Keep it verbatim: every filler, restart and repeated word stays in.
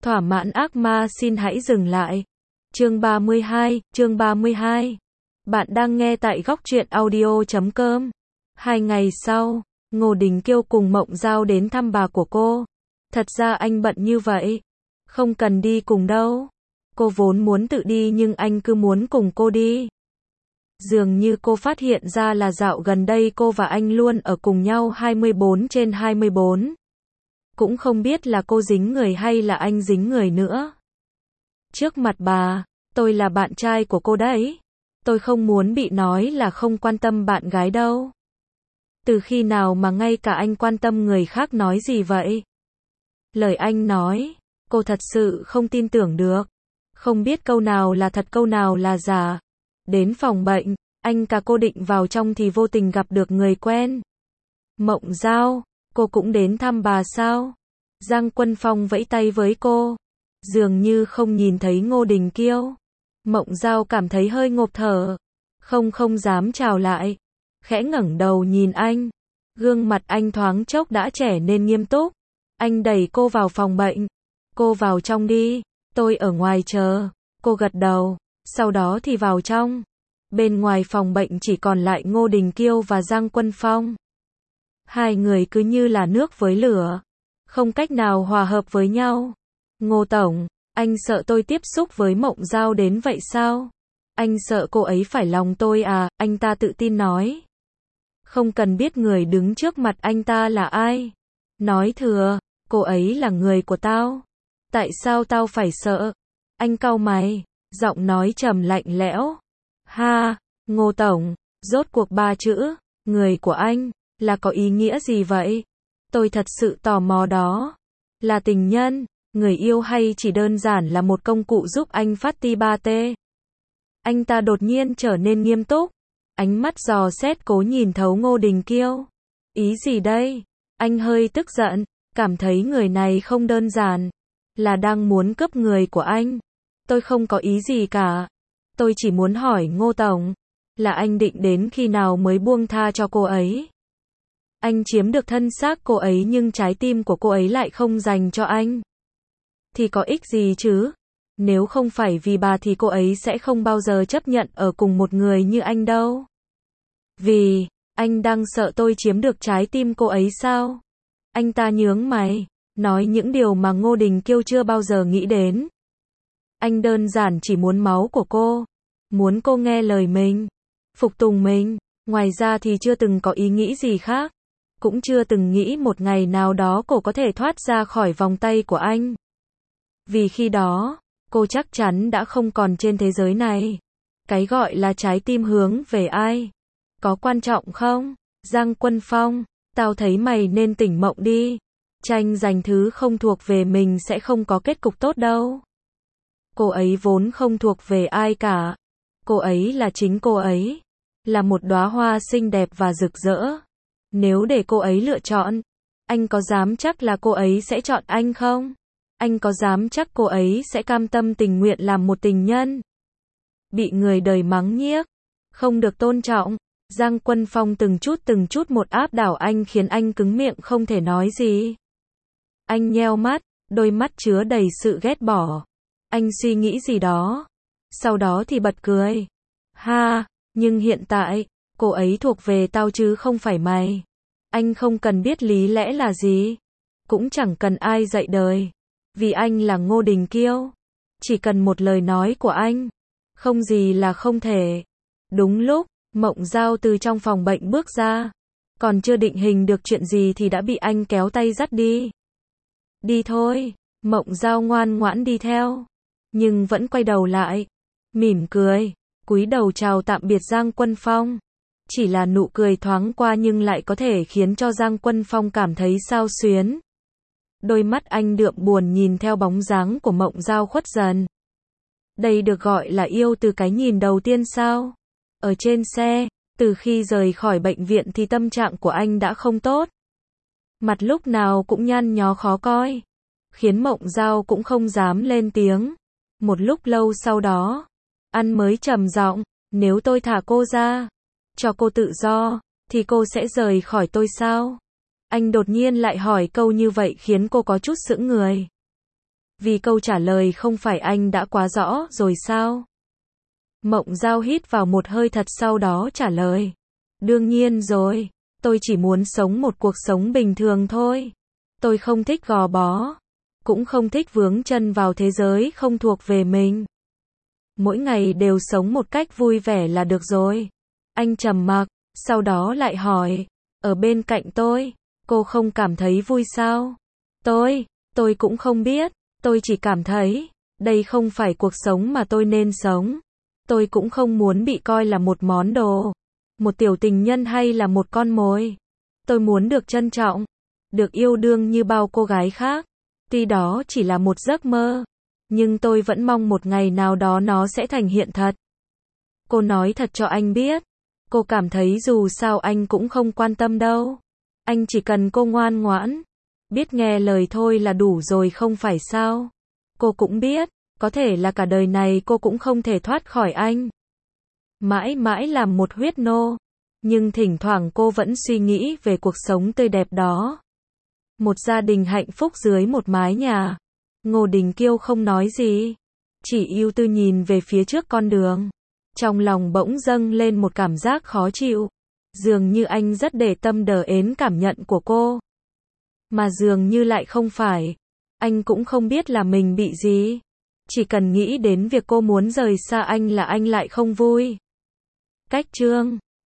Thỏa mãn ác ma xin hãy dừng lại. Chương ba mươi hai, chương ba mươi hai. Bạn đang nghe tại góc truyện audio chấm com. Hai ngày sau, Ngô Đình Kiêu cùng Mộng Giao đến thăm bà của cô. Thật ra anh bận như vậy. Không cần đi cùng đâu. Cô vốn muốn tự đi nhưng anh cứ muốn cùng cô đi. Dường như cô phát hiện ra là dạo gần đây cô và anh luôn ở cùng nhau hai mươi bốn trên hai mươi bốn. Cũng không biết là cô dính người hay là anh dính người nữa. Trước mặt bà, tôi là bạn trai của cô đấy. Tôi không muốn bị nói là không quan tâm bạn gái đâu. Từ khi nào mà ngay cả anh quan tâm người khác nói gì vậy? Lời anh nói, cô thật sự không tin tưởng được. Không biết câu nào là thật câu nào là giả. Đến phòng bệnh, anh cả cô định vào trong thì vô tình gặp được người quen. Mộng Giao, cô cũng đến thăm bà sao? Giang Quân Phong vẫy tay với cô. Dường như không nhìn thấy Ngô Đình Kiêu. Mộng Giao cảm thấy hơi ngộp thở. Không không dám chào lại. Khẽ ngẩng đầu nhìn anh. Gương mặt anh thoáng chốc đã trẻ nên nghiêm túc. Anh đẩy cô vào phòng bệnh. Cô vào trong đi. Tôi ở ngoài chờ. Cô gật đầu. Sau đó thì vào trong. Bên ngoài phòng bệnh chỉ còn lại Ngô Đình Kiêu và Giang Quân Phong. Hai người cứ như là nước với lửa. Không cách nào hòa hợp với nhau. Ngô Tổng, anh sợ tôi tiếp xúc với Mộng Giao đến vậy sao? Anh sợ cô ấy phải lòng tôi à? Anh ta tự tin nói. Không cần biết người đứng trước mặt anh ta là ai. Nói thừa, cô ấy là người của tao. Tại sao tao phải sợ? Anh cau mày, giọng nói trầm lạnh lẽo. Ha, Ngô Tổng, rốt cuộc ba chữ, người của anh, là có ý nghĩa gì vậy? Tôi thật sự tò mò đó. Là tình nhân, người yêu hay chỉ đơn giản là một công cụ giúp anh phát ti ba tê? Anh ta đột nhiên trở nên nghiêm túc. Ánh mắt dò xét cố nhìn thấu Ngô Đình Kiêu. Ý gì đây? Anh hơi tức giận, cảm thấy người này không đơn giản. Là đang muốn cướp người của anh. Tôi không có ý gì cả. Tôi chỉ muốn hỏi Ngô Tổng. Là anh định đến khi nào mới buông tha cho cô ấy? Anh chiếm được thân xác cô ấy nhưng trái tim của cô ấy lại không dành cho anh. Thì có ích gì chứ? Nếu không phải vì bà thì cô ấy sẽ không bao giờ chấp nhận ở cùng một người như anh đâu. Vì, anh đang sợ tôi chiếm được trái tim cô ấy sao? Anh ta nhướng mày, nói những điều mà Ngô Đình Kiêu chưa bao giờ nghĩ đến. Anh đơn giản chỉ muốn máu của cô. Muốn cô nghe lời mình. Phục tùng mình. Ngoài ra thì chưa từng có ý nghĩ gì khác. Cũng chưa từng nghĩ một ngày nào đó cô có thể thoát ra khỏi vòng tay của anh. Vì khi đó, cô chắc chắn đã không còn trên thế giới này. Cái gọi là trái tim hướng về ai? Có quan trọng không? Giang Quân Phong, tao thấy mày nên tỉnh mộng đi. Tranh giành thứ không thuộc về mình sẽ không có kết cục tốt đâu. Cô ấy vốn không thuộc về ai cả. Cô ấy là chính cô ấy. Là một đóa hoa xinh đẹp và rực rỡ. Nếu để cô ấy lựa chọn, anh có dám chắc là cô ấy sẽ chọn anh không? Anh có dám chắc cô ấy sẽ cam tâm tình nguyện làm một tình nhân? Bị người đời mắng nhiếc, không được tôn trọng. Giang Quân Phong từng chút từng chút một áp đảo anh khiến anh cứng miệng không thể nói gì. Anh nheo mắt, đôi mắt chứa đầy sự ghét bỏ. Anh suy nghĩ gì đó. Sau đó thì bật cười. Ha, nhưng hiện tại, cô ấy thuộc về tao chứ không phải mày. Anh không cần biết lý lẽ là gì. Cũng chẳng cần ai dạy đời. Vì anh là Ngô Đình Kiêu. Chỉ cần một lời nói của anh. Không gì là không thể. Đúng lúc, Mộng Giao từ trong phòng bệnh bước ra. Còn chưa định hình được chuyện gì thì đã bị anh kéo tay dắt đi. Đi thôi. Mộng Giao ngoan ngoãn đi theo. Nhưng vẫn quay đầu lại. Mỉm cười. Cúi đầu chào tạm biệt Giang Quân Phong. Chỉ là nụ cười thoáng qua nhưng lại có thể khiến cho Giang Quân Phong cảm thấy xao xuyến. Đôi mắt anh đượm buồn nhìn theo bóng dáng của Mộng Giao khuất dần. Đây được gọi là yêu từ cái nhìn đầu tiên sao? Ở trên xe, từ khi rời khỏi bệnh viện thì tâm trạng của anh đã không tốt. Mặt lúc nào cũng nhăn nhó khó coi. Khiến Mộng Giao cũng không dám lên tiếng. Một lúc lâu sau đó, anh mới trầm giọng, nếu tôi thả cô ra, cho cô tự do, thì cô sẽ rời khỏi tôi sao? Anh đột nhiên lại hỏi câu như vậy khiến cô có chút sững người. Vì câu trả lời không phải anh đã quá rõ rồi sao? Mộng Giao hít vào một hơi thật sau đó trả lời. Đương nhiên rồi, tôi chỉ muốn sống một cuộc sống bình thường thôi. Tôi không thích gò bó, cũng không thích vướng chân vào thế giới không thuộc về mình. Mỗi ngày đều sống một cách vui vẻ là được rồi. Anh trầm mặc, sau đó lại hỏi, ở bên cạnh tôi, cô không cảm thấy vui sao? Tôi, tôi cũng không biết, tôi chỉ cảm thấy, đây không phải cuộc sống mà tôi nên sống. Tôi cũng không muốn bị coi là một món đồ, một tiểu tình nhân hay là một con mồi. Tôi muốn được trân trọng, được yêu đương như bao cô gái khác. Tuy đó chỉ là một giấc mơ, nhưng tôi vẫn mong một ngày nào đó nó sẽ thành hiện thật. Cô nói thật cho anh biết, cô cảm thấy dù sao anh cũng không quan tâm đâu. Anh chỉ cần cô ngoan ngoãn, biết nghe lời thôi là đủ rồi không phải sao? Cô cũng biết, có thể là cả đời này cô cũng không thể thoát khỏi anh. Mãi mãi làm một huyết nô, nhưng thỉnh thoảng cô vẫn suy nghĩ về cuộc sống tươi đẹp đó. Một gia đình hạnh phúc dưới một mái nhà. Ngô Đình Kiêu không nói gì, chỉ ưu tư nhìn về phía trước con đường. Trong lòng bỗng dâng lên một cảm giác khó chịu. Dường như anh rất để tâm đờ ến cảm nhận của cô. Mà dường như lại không phải. Anh cũng không biết là mình bị gì. Chỉ cần nghĩ đến việc cô muốn rời xa anh là anh lại không vui. Cách chương